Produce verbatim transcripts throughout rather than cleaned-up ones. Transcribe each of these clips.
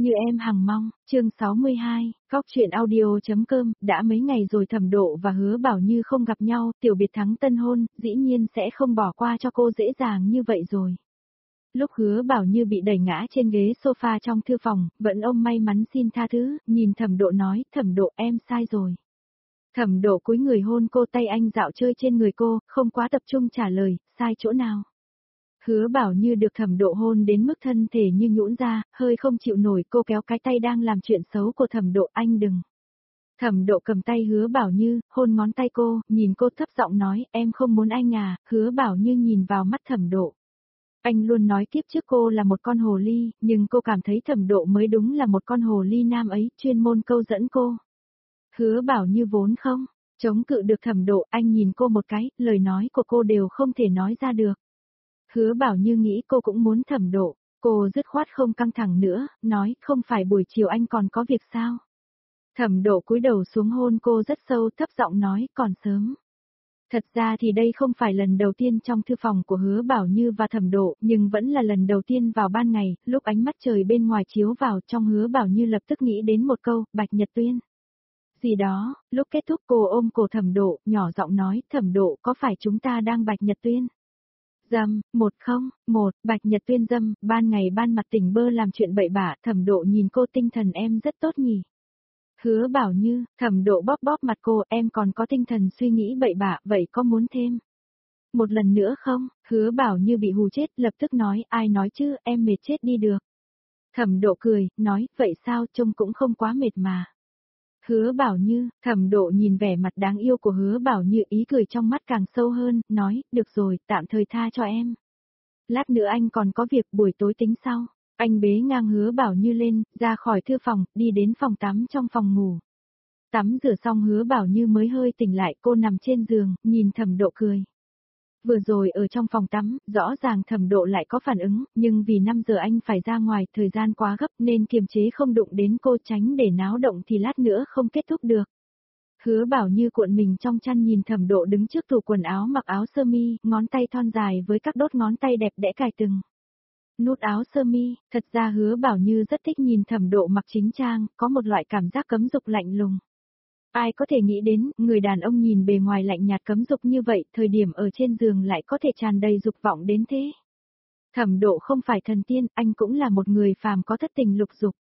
Như em hằng mong, chương sáu mươi hai, Góc truyện audio.com, đã mấy ngày rồi Thẩm Độ và Hứa Bảo Như không gặp nhau, tiểu biệt thắng tân hôn, dĩ nhiên sẽ không bỏ qua cho cô dễ dàng như vậy rồi. Lúc Hứa Bảo Như bị đẩy ngã trên ghế sofa trong thư phòng, vẫn ôm may mắn xin tha thứ, nhìn Thẩm Độ nói, Thẩm Độ em sai rồi. Thẩm Độ cúi người hôn cô, tay anh dạo chơi trên người cô, không quá tập trung trả lời, sai chỗ nào. Hứa Bảo Như được Thẩm Độ hôn đến mức thân thể như nhũn ra, hơi không chịu nổi, cô kéo cái tay đang làm chuyện xấu của Thẩm Độ, anh đừng. Thẩm Độ cầm tay Hứa Bảo Như, hôn ngón tay cô, nhìn cô thấp giọng nói, em không muốn anh à. Hứa Bảo Như nhìn vào mắt Thẩm Độ. Anh luôn nói kiếp trước cô là một con hồ ly, nhưng cô cảm thấy Thẩm Độ mới đúng là một con hồ ly nam ấy, chuyên môn câu dẫn cô. Hứa Bảo Như vốn không chống cự được Thẩm Độ, anh nhìn cô một cái, lời nói của cô đều không thể nói ra được. Hứa Bảo Như nghĩ cô cũng muốn Thẩm Độ, cô dứt khoát không căng thẳng nữa, nói, không phải buổi chiều anh còn có việc sao? Thẩm Độ cúi đầu xuống hôn cô rất sâu, thấp giọng nói, còn sớm. Thật ra thì đây không phải lần đầu tiên trong thư phòng của Hứa Bảo Như và Thẩm Độ, nhưng vẫn là lần đầu tiên vào ban ngày, lúc ánh mắt trời bên ngoài chiếu vào, trong Hứa Bảo Như lập tức nghĩ đến một câu, Bạch Nhật Tuyên. Gì đó, lúc kết thúc cô ôm cổ Thẩm Độ, nhỏ giọng nói, Thẩm Độ, có phải chúng ta đang Bạch Nhật Tuyên? Dâm, một không, một, Bạch Nhật Tuyên dâm, ban ngày ban mặt tỉnh bơ làm chuyện bậy bạ, Thẩm Độ nhìn cô, tinh thần em rất tốt nhỉ. Hứa Bảo Như, Thẩm Độ bóp bóp mặt cô, em còn có tinh thần suy nghĩ bậy bạ, vậy có muốn thêm? Một lần nữa không? Hứa Bảo Như bị hù chết, lập tức nói, ai nói chứ, em mệt chết đi được. Thẩm Độ cười, nói, vậy sao, trông cũng không quá mệt mà. Hứa Bảo Như, Thẩm Độ nhìn vẻ mặt đáng yêu của Hứa Bảo Như, ý cười trong mắt càng sâu hơn, nói, được rồi, tạm thời tha cho em. Lát nữa anh còn có việc, buổi tối tính sau. Anh bế ngang Hứa Bảo Như lên, ra khỏi thư phòng, đi đến phòng tắm trong phòng ngủ. Tắm rửa xong Hứa Bảo Như mới hơi tỉnh lại, cô nằm trên giường, nhìn Thẩm Độ cười. Vừa rồi ở trong phòng tắm, rõ ràng Thẩm Độ lại có phản ứng, nhưng vì năm giờ anh phải ra ngoài, thời gian quá gấp nên kiềm chế không đụng đến cô, tránh để náo động thì lát nữa không kết thúc được. Hứa Bảo Như cuộn mình trong chăn nhìn Thẩm Độ đứng trước tủ quần áo mặc áo sơ mi, ngón tay thon dài với các đốt ngón tay đẹp đẽ cài từng nút áo sơ mi, thật ra Hứa Bảo Như rất thích nhìn Thẩm Độ mặc chính trang, có một loại cảm giác cấm dục lạnh lùng. Ai có thể nghĩ đến, người đàn ông nhìn bề ngoài lạnh nhạt cấm dục như vậy, thời điểm ở trên giường lại có thể tràn đầy dục vọng đến thế. Thẩm Độ không phải thần tiên, anh cũng là một người phàm có thất tình lục dục.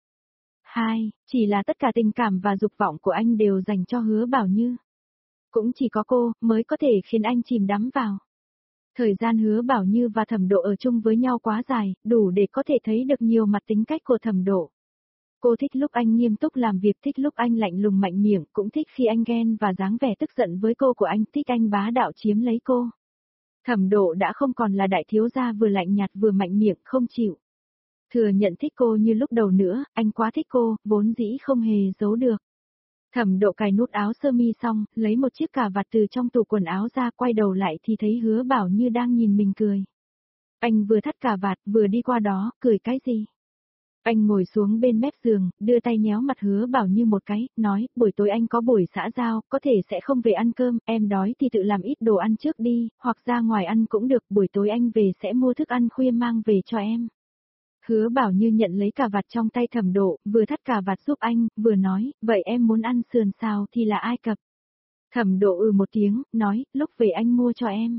Hai, chỉ là tất cả tình cảm và dục vọng của anh đều dành cho Hứa Bảo Như. Cũng chỉ có cô, mới có thể khiến anh chìm đắm vào. Thời gian Hứa Bảo Như và Thẩm Độ ở chung với nhau quá dài, đủ để có thể thấy được nhiều mặt tính cách của Thẩm Độ. Cô thích lúc anh nghiêm túc làm việc, thích lúc anh lạnh lùng mạnh miệng, cũng thích khi anh ghen và dáng vẻ tức giận với cô của anh, thích anh bá đạo chiếm lấy cô. Thẩm Độ đã không còn là đại thiếu gia vừa lạnh nhạt vừa mạnh miệng, không chịu thừa nhận thích cô như lúc đầu nữa, anh quá thích cô, vốn dĩ không hề giấu được. Thẩm Độ cài nút áo sơ mi xong, lấy một chiếc cà vạt từ trong tủ quần áo ra, quay đầu lại thì thấy Hứa Bảo Như đang nhìn mình cười. Anh vừa thắt cà vạt, vừa đi qua đó, cười cái gì? Anh ngồi xuống bên mép giường, đưa tay nhéo mặt Hứa Bảo Như một cái, nói, buổi tối anh có buổi xã giao, có thể sẽ không về ăn cơm, em đói thì tự làm ít đồ ăn trước đi, hoặc ra ngoài ăn cũng được, buổi tối anh về sẽ mua thức ăn khuya mang về cho em. Hứa Bảo Như nhận lấy cà vạt trong tay Thẩm Độ, vừa thắt cà vạt giúp anh, vừa nói, vậy em muốn ăn sườn xào thì là Ai Cập. Thẩm Độ ừ một tiếng, nói, lúc về anh mua cho em.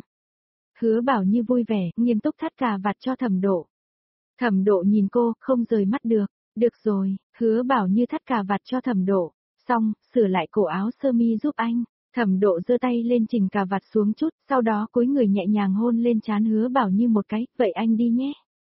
Hứa Bảo Như vui vẻ, nghiêm túc thắt cà vạt cho Thẩm Độ. Thẩm Độ nhìn cô, không rời mắt được. Được rồi, Hứa Bảo Như thắt cà vạt cho Thẩm Độ. Xong, sửa lại cổ áo sơ mi giúp anh. Thẩm Độ giơ tay lên chỉnh cà vạt xuống chút, sau đó cúi người nhẹ nhàng hôn lên trán Hứa Bảo Như một cái, vậy anh đi nhé.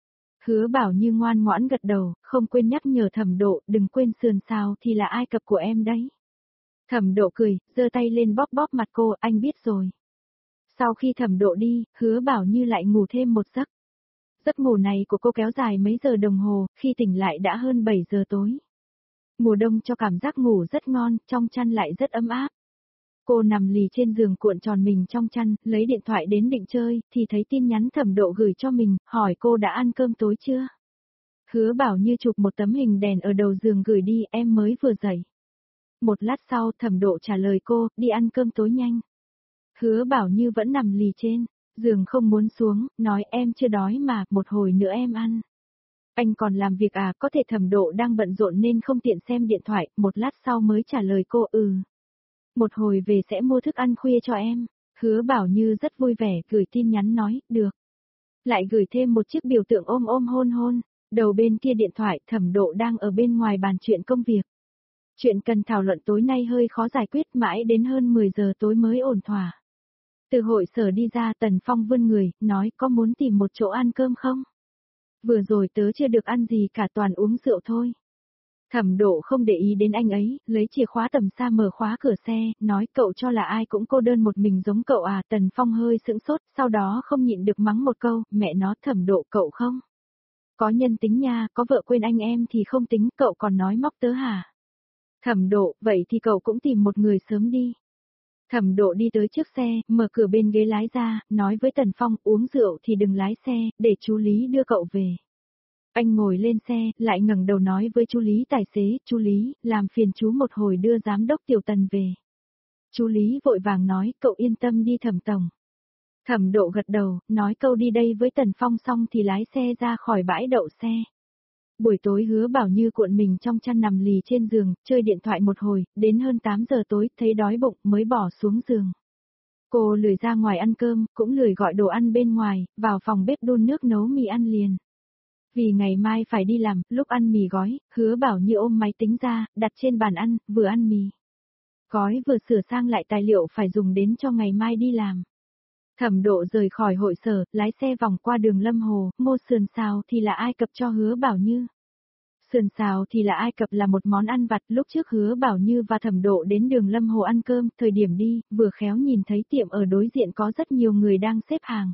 Hứa Bảo Như ngoan ngoãn gật đầu, không quên nhắc nhở Thẩm Độ, đừng quên sườn xào thì là Ai Cập của em đấy. Thẩm Độ cười, giơ tay lên bóp bóp mặt cô, anh biết rồi. Sau khi Thẩm Độ đi, Hứa Bảo Như lại ngủ thêm một giấc. Giấc ngủ này của cô kéo dài mấy giờ đồng hồ, khi tỉnh lại đã hơn bảy giờ tối. Mùa đông cho cảm giác ngủ rất ngon, trong chăn lại rất ấm áp. Cô nằm lì trên giường cuộn tròn mình trong chăn, lấy điện thoại đến định chơi, thì thấy tin nhắn Thẩm Độ gửi cho mình, hỏi cô đã ăn cơm tối chưa? Hứa Bảo Như chụp một tấm hình đèn ở đầu giường gửi đi, em mới vừa dậy. Một lát sau Thẩm Độ trả lời cô, đi ăn cơm tối nhanh. Hứa Bảo Như vẫn nằm lì trên giường không muốn xuống, nói em chưa đói mà, một hồi nữa em ăn. Anh còn làm việc à, có thể Thẩm Độ đang bận rộn nên không tiện xem điện thoại, một lát sau mới trả lời cô ừ. Một hồi về sẽ mua thức ăn khuya cho em. Hứa Bảo Như rất vui vẻ gửi tin nhắn nói, được. Lại gửi thêm một chiếc biểu tượng ôm ôm hôn hôn. Đầu bên kia điện thoại Thẩm Độ đang ở bên ngoài bàn chuyện công việc. Chuyện cần thảo luận tối nay hơi khó giải quyết mãi đến hơn mười giờ tối mới ổn thỏa. Từ hội sở đi ra Tần Phong vươn người, nói có muốn tìm một chỗ ăn cơm không? Vừa rồi tớ chưa được ăn gì cả toàn uống rượu thôi. Thẩm Độ không để ý đến anh ấy, lấy chìa khóa tầm xa mở khóa cửa xe, nói cậu cho là ai cũng cô đơn một mình giống cậu à. Tần Phong hơi sững sốt, sau đó không nhịn được mắng một câu, mẹ nó Thẩm Độ cậu không? Có nhân tính nha, có vợ quên anh em thì không tính, cậu còn nói móc tớ hả? Thẩm Độ, vậy thì cậu cũng tìm một người sớm đi. Thẩm Độ đi tới trước xe, mở cửa bên ghế lái ra, nói với Tần Phong uống rượu thì đừng lái xe, để chú Lý đưa cậu về. Anh ngồi lên xe, lại ngẩng đầu nói với chú Lý tài xế, chú Lý, làm phiền chú một hồi đưa giám đốc Tiểu Tần về. Chú Lý vội vàng nói, cậu yên tâm đi Thẩm tổng. Thẩm Độ gật đầu, nói câu đi đây với Tần Phong xong thì lái xe ra khỏi bãi đậu xe. Buổi tối Hứa Bảo Như cuộn mình trong chăn nằm lì trên giường, chơi điện thoại một hồi, đến hơn tám giờ tối, thấy đói bụng mới bỏ xuống giường. Cô lười ra ngoài ăn cơm, cũng lười gọi đồ ăn bên ngoài, vào phòng bếp đun nước nấu mì ăn liền. Vì ngày mai phải đi làm, lúc ăn mì gói, Hứa Bảo Như ôm máy tính ra, đặt trên bàn ăn, vừa ăn mì gói vừa sửa sang lại tài liệu phải dùng đến cho ngày mai đi làm. Thẩm Độ rời khỏi hội sở, lái xe vòng qua đường Lâm Hồ, mua sườn xào thì là Ai Cập cho Hứa Bảo Như. Sườn xào thì là Ai Cập là một món ăn vặt, lúc trước Hứa Bảo Như và Thẩm Độ đến đường Lâm Hồ ăn cơm, thời điểm đi, vừa khéo nhìn thấy tiệm ở đối diện có rất nhiều người đang xếp hàng.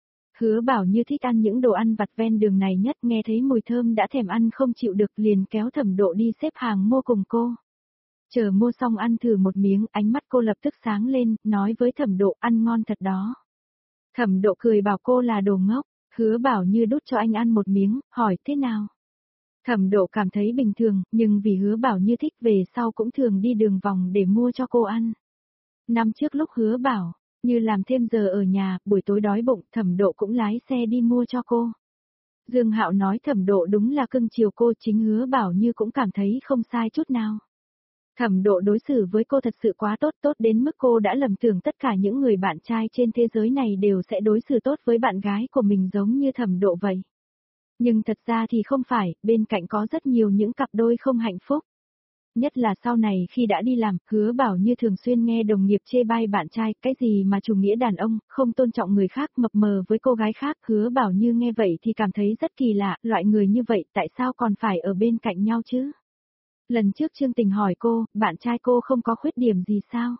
Hứa Bảo Như thích ăn những đồ ăn vặt ven đường này nhất, nghe thấy mùi thơm đã thèm ăn không chịu được liền kéo Thẩm Độ đi xếp hàng mua cùng cô. Chờ mua xong ăn thử một miếng, ánh mắt cô lập tức sáng lên, nói với Thẩm Độ ăn ngon thật đó. Thẩm Độ cười bảo cô là đồ ngốc, Hứa Bảo Như đút cho anh ăn một miếng, hỏi thế nào? Thẩm Độ cảm thấy bình thường, nhưng vì Hứa Bảo Như thích về sau cũng thường đi đường vòng để mua cho cô ăn. Năm trước lúc Hứa Bảo Như làm thêm giờ ở nhà, buổi tối đói bụng, Thẩm Độ cũng lái xe đi mua cho cô. Dương Hạo nói Thẩm Độ đúng là cưng chiều cô, chính Hứa Bảo Như cũng cảm thấy không sai chút nào. Thẩm Độ đối xử với cô thật sự quá tốt, tốt đến mức cô đã lầm tưởng tất cả những người bạn trai trên thế giới này đều sẽ đối xử tốt với bạn gái của mình giống như Thẩm Độ vậy. Nhưng thật ra thì không phải, bên cạnh có rất nhiều những cặp đôi không hạnh phúc. Nhất là sau này khi đã đi làm, Hứa Bảo Như thường xuyên nghe đồng nghiệp chê bai bạn trai, cái gì mà chủ nghĩa đàn ông, không tôn trọng người khác, mập mờ với cô gái khác. Hứa Bảo Như nghe vậy thì cảm thấy rất kỳ lạ, loại người như vậy tại sao còn phải ở bên cạnh nhau chứ? Lần trước Trương Tình hỏi cô, bạn trai cô không có khuyết điểm gì sao?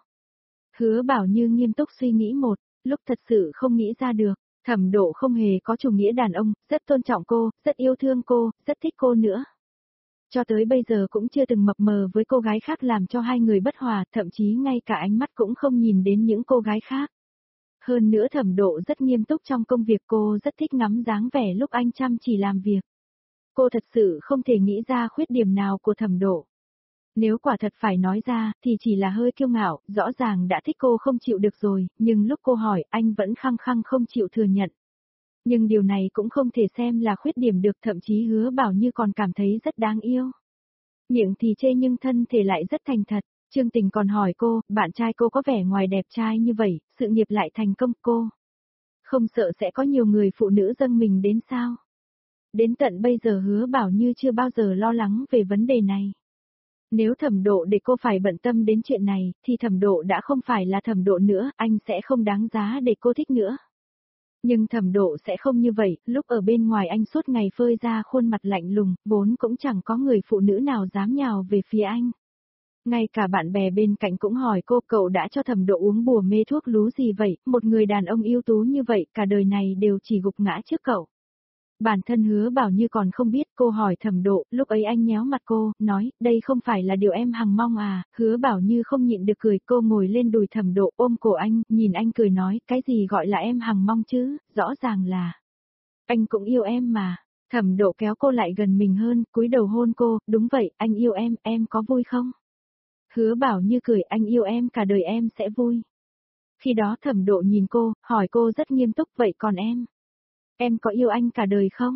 Hứa Bảo Như nghiêm túc suy nghĩ một, lúc thật sự không nghĩ ra được. Thẩm Độ không hề có chủ nghĩa đàn ông, rất tôn trọng cô, rất yêu thương cô, rất thích cô nữa. Cho tới bây giờ cũng chưa từng mập mờ với cô gái khác làm cho hai người bất hòa, thậm chí ngay cả ánh mắt cũng không nhìn đến những cô gái khác. Hơn nữa Thẩm Độ rất nghiêm túc trong công việc, cô rất thích ngắm dáng vẻ lúc anh chăm chỉ làm việc. Cô thật sự không thể nghĩ ra khuyết điểm nào của Thẩm Độ. Nếu quả thật phải nói ra, thì chỉ là hơi kiêu ngạo, rõ ràng đã thích cô không chịu được rồi, nhưng lúc cô hỏi, anh vẫn khăng khăng không chịu thừa nhận. Nhưng điều này cũng không thể xem là khuyết điểm được, thậm chí Hứa Bảo Như còn cảm thấy rất đáng yêu. Miệng thì chê nhưng thân thể lại rất thành thật. Trương Tình còn hỏi cô, bạn trai cô có vẻ ngoài đẹp trai như vậy, sự nghiệp lại thành công, cô không sợ sẽ có nhiều người phụ nữ dâng mình đến sao? Đến tận bây giờ Hứa Bảo Như chưa bao giờ lo lắng về vấn đề này. Nếu Thẩm Độ để cô phải bận tâm đến chuyện này, thì Thẩm Độ đã không phải là Thẩm Độ nữa, anh sẽ không đáng giá để cô thích nữa. Nhưng Thẩm Độ sẽ không như vậy, lúc ở bên ngoài anh suốt ngày phơi ra khuôn mặt lạnh lùng, vốn cũng chẳng có người phụ nữ nào dám nhào về phía anh. Ngay cả bạn bè bên cạnh cũng hỏi cô, cậu đã cho Thẩm Độ uống bùa mê thuốc lú gì vậy, một người đàn ông ưu tú như vậy, cả đời này đều chỉ gục ngã trước cậu. Bản thân Hứa Bảo Như còn không biết, cô hỏi Thẩm Độ, lúc ấy anh nhéo mặt cô, nói, đây không phải là điều em hằng mong à. Hứa Bảo Như không nhịn được cười, cô ngồi lên đùi Thẩm Độ ôm cổ anh, nhìn anh cười nói, cái gì gọi là em hằng mong chứ, rõ ràng là anh cũng yêu em mà. Thẩm Độ kéo cô lại gần mình hơn, cúi đầu hôn cô, đúng vậy, anh yêu em, em có vui không? Hứa Bảo Như cười, anh yêu em cả đời em sẽ vui. Khi đó Thẩm Độ nhìn cô, hỏi cô rất nghiêm túc, vậy còn em? Em có yêu anh cả đời không?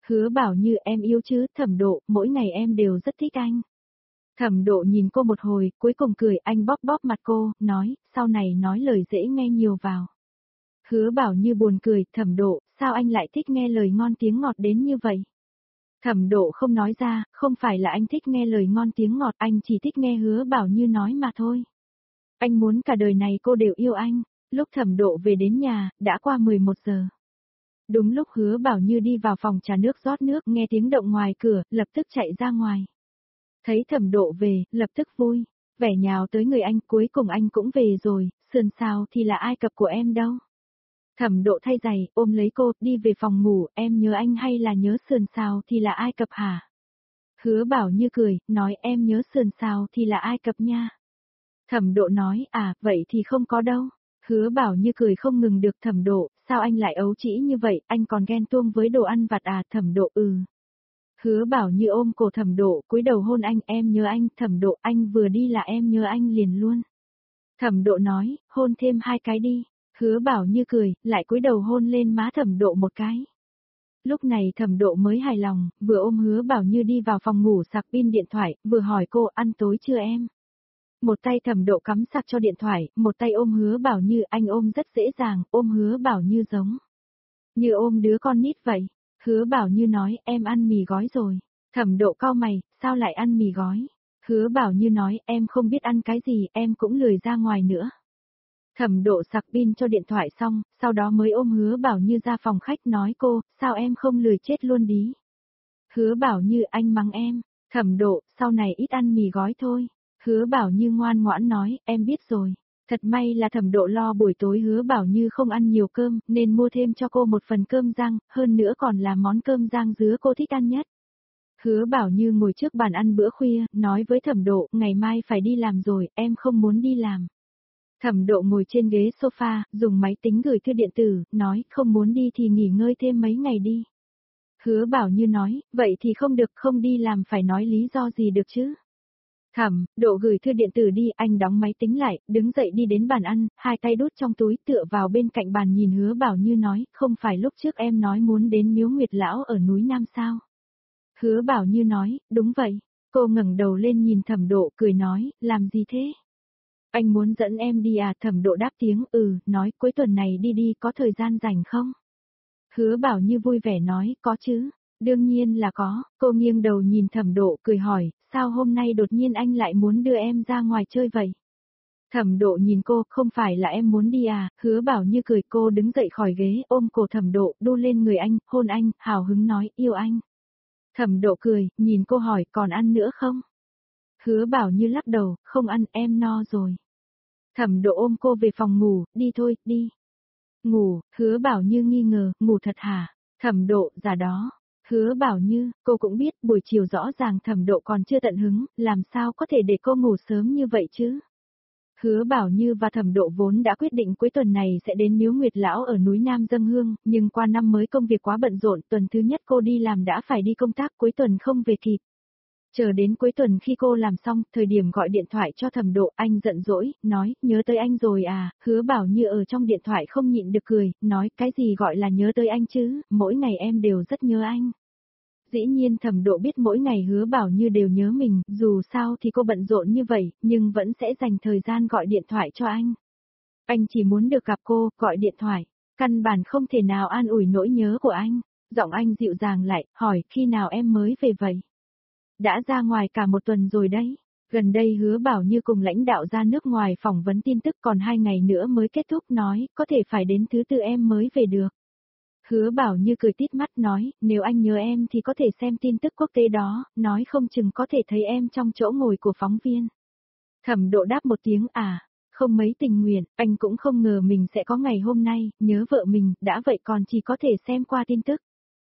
Hứa Bảo Như em yêu chứ, Thẩm Độ, mỗi ngày em đều rất thích anh. Thẩm Độ nhìn cô một hồi, cuối cùng cười, anh bóp bóp mặt cô, nói, sau này nói lời dễ nghe nhiều vào. Hứa Bảo Như buồn cười, Thẩm Độ, sao anh lại thích nghe lời ngon tiếng ngọt đến như vậy? Thẩm Độ không nói ra, không phải là anh thích nghe lời ngon tiếng ngọt, anh chỉ thích nghe Hứa Bảo Như nói mà thôi. Anh muốn cả đời này cô đều yêu anh. Lúc Thẩm Độ về đến nhà, đã qua mười một giờ. Đúng lúc Hứa Bảo Như đi vào phòng trà nước rót nước, nghe tiếng động ngoài cửa, lập tức chạy ra ngoài. Thấy Thẩm Độ về, lập tức vui, vẻ nhào tới người anh, cuối cùng anh cũng về rồi, sườn xào thì là Ai Cập của em đâu. Thẩm Độ thay giày, ôm lấy cô, đi về phòng ngủ, em nhớ anh hay là nhớ sườn xào thì là Ai Cập hả? Hứa Bảo Như cười, nói em nhớ sườn xào thì là Ai Cập nha. Thẩm Độ nói, à, vậy thì không có đâu. Hứa Bảo Như cười không ngừng được. Thẩm Độ, sao anh lại ấu trĩ như vậy, anh còn ghen tuông với đồ ăn vặt à? Thẩm Độ ừ. Hứa Bảo Như ôm cổ Thẩm Độ, cúi đầu hôn anh, em nhớ anh. Thẩm Độ, anh vừa đi là em nhớ anh liền luôn. Thẩm Độ nói, hôn thêm hai cái đi. Hứa Bảo Như cười, lại cúi đầu hôn lên má Thẩm Độ một cái. Lúc này Thẩm Độ mới hài lòng, vừa ôm Hứa Bảo Như đi vào phòng ngủ sạc pin điện thoại, vừa hỏi cô ăn tối chưa em? Một tay Thẩm Độ cắm sạc cho điện thoại, một tay ôm Hứa Bảo Như, anh ôm rất dễ dàng, ôm Hứa Bảo Như giống như ôm đứa con nít vậy. Hứa Bảo Như nói, em ăn mì gói rồi. Thẩm Độ cau mày, sao lại ăn mì gói? Hứa Bảo Như nói, em không biết ăn cái gì, em cũng lười ra ngoài nữa. Thẩm Độ sạc pin cho điện thoại xong, sau đó mới ôm Hứa Bảo Như ra phòng khách, nói cô, sao em không lười chết luôn đi? Hứa Bảo Như, anh mắng em. Thẩm Độ, sau này ít ăn mì gói thôi. Hứa Bảo Như ngoan ngoãn nói, em biết rồi. Thật may là Thẩm Độ lo buổi tối Hứa Bảo Như không ăn nhiều cơm, nên mua thêm cho cô một phần cơm rang, hơn nữa còn là món cơm rang dứa cô thích ăn nhất. Hứa Bảo Như ngồi trước bàn ăn bữa khuya, nói với Thẩm Độ, ngày mai phải đi làm rồi, em không muốn đi làm. Thẩm Độ ngồi trên ghế sofa, dùng máy tính gửi thư điện tử, nói, không muốn đi thì nghỉ ngơi thêm mấy ngày đi. Hứa Bảo Như nói, vậy thì không được, không đi làm phải nói lý do gì được chứ? Thẩm Độ gửi thư điện tử đi, anh đóng máy tính lại, đứng dậy đi đến bàn ăn, hai tay đút trong túi tựa vào bên cạnh bàn nhìn Hứa Bảo Như nói, không phải lúc trước em nói muốn đến Miếu Nguyệt Lão ở núi Nam sao? Hứa Bảo Như nói, đúng vậy. Cô ngẩng đầu lên nhìn Thẩm Độ cười nói, làm gì thế? Anh muốn dẫn em đi à? Thẩm Độ đáp tiếng ừ, nói cuối tuần này đi đi, có thời gian rảnh không? Hứa Bảo Như vui vẻ nói, có chứ. Đương nhiên là có. Cô nghiêng đầu nhìn Thẩm Độ cười hỏi, sao hôm nay đột nhiên anh lại muốn đưa em ra ngoài chơi vậy? Thẩm Độ nhìn cô, không phải là em muốn đi à? Hứa Bảo Như cười, cô đứng dậy khỏi ghế, ôm cổ Thẩm Độ, đu lên người anh, hôn anh, hào hứng nói, yêu anh. Thẩm Độ cười, nhìn cô hỏi, còn ăn nữa không? Hứa Bảo Như lắc đầu, không ăn, em no rồi. Thẩm Độ ôm cô về phòng ngủ, đi thôi, đi. Ngủ, Hứa Bảo Như nghi ngờ, ngủ thật hả? Thẩm Độ, giả đó. Hứa Bảo Như, cô cũng biết buổi chiều rõ ràng Thẩm Độ còn chưa tận hứng, làm sao có thể để cô ngủ sớm như vậy chứ? Hứa Bảo Như và Thẩm Độ vốn đã quyết định cuối tuần này sẽ đến Miếu Nguyệt Lão ở núi Nam dâng hương, nhưng qua năm mới công việc quá bận rộn, tuần thứ nhất cô đi làm đã phải đi công tác, cuối tuần không về kịp. Chờ đến cuối tuần khi cô làm xong, thời điểm gọi điện thoại cho Thẩm Độ, anh giận dỗi, nói, nhớ tới anh rồi à? Hứa Bảo Như ở trong điện thoại không nhịn được cười, nói, cái gì gọi là nhớ tới anh chứ, mỗi ngày em đều rất nhớ anh. Dĩ nhiên Thẩm Độ biết mỗi ngày Hứa Bảo Như đều nhớ mình, dù sao thì cô bận rộn như vậy, nhưng vẫn sẽ dành thời gian gọi điện thoại cho anh. Anh chỉ muốn được gặp cô, gọi điện thoại, căn bản không thể nào an ủi nỗi nhớ của anh. Giọng anh dịu dàng lại, hỏi, khi nào em mới về vậy? Đã ra ngoài cả một tuần rồi đấy. Gần đây Hứa Bảo Như cùng lãnh đạo ra nước ngoài phỏng vấn tin tức, còn hai ngày nữa mới kết thúc, nói, có thể phải đến thứ tư em mới về được. Hứa Bảo Như cười tít mắt nói, nếu anh nhớ em thì có thể xem tin tức quốc tế đó, nói không chừng có thể thấy em trong chỗ ngồi của phóng viên. Thẩm Độ đáp một tiếng à, không mấy tình nguyện, anh cũng không ngờ mình sẽ có ngày hôm nay, nhớ vợ mình, đã vậy còn chỉ có thể xem qua tin tức.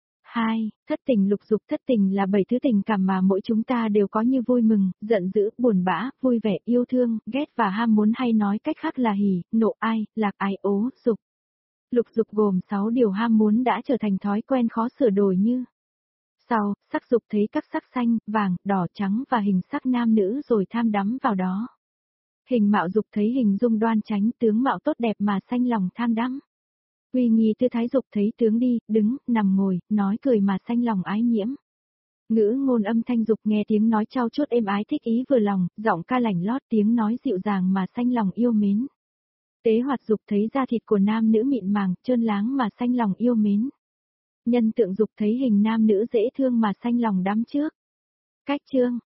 Hai, thất tình lục dục. Thất tình là bảy thứ tình cảm mà mỗi chúng ta đều có, như vui mừng, giận dữ, buồn bã, vui vẻ, yêu thương, ghét và ham muốn, hay nói cách khác là hỉ, nộ, ai, lạc, ái, ố, dục. Lục dục gồm sáu điều ham muốn đã trở thành thói quen khó sửa đổi như sau, sắc dục thấy các sắc xanh, vàng, đỏ, trắng và hình sắc nam nữ rồi tham đắm vào đó. Hình mạo dục thấy hình dung đoan chánh, tướng mạo tốt đẹp mà sanh lòng tham đắm. Uy nghi tư thái dục thấy tướng đi, đứng, nằm ngồi, nói cười mà xanh lòng ái nhiễm. Ngữ ngôn âm thanh dục nghe tiếng nói trao chuốt êm ái thích ý vừa lòng, giọng ca lảnh lót tiếng nói dịu dàng mà xanh lòng yêu mến. Tế hoạt dục thấy da thịt của nam nữ mịn màng, trơn láng mà xanh lòng yêu mến. Nhân tượng dục thấy hình nam nữ dễ thương mà xanh lòng đắm trước. Cách chương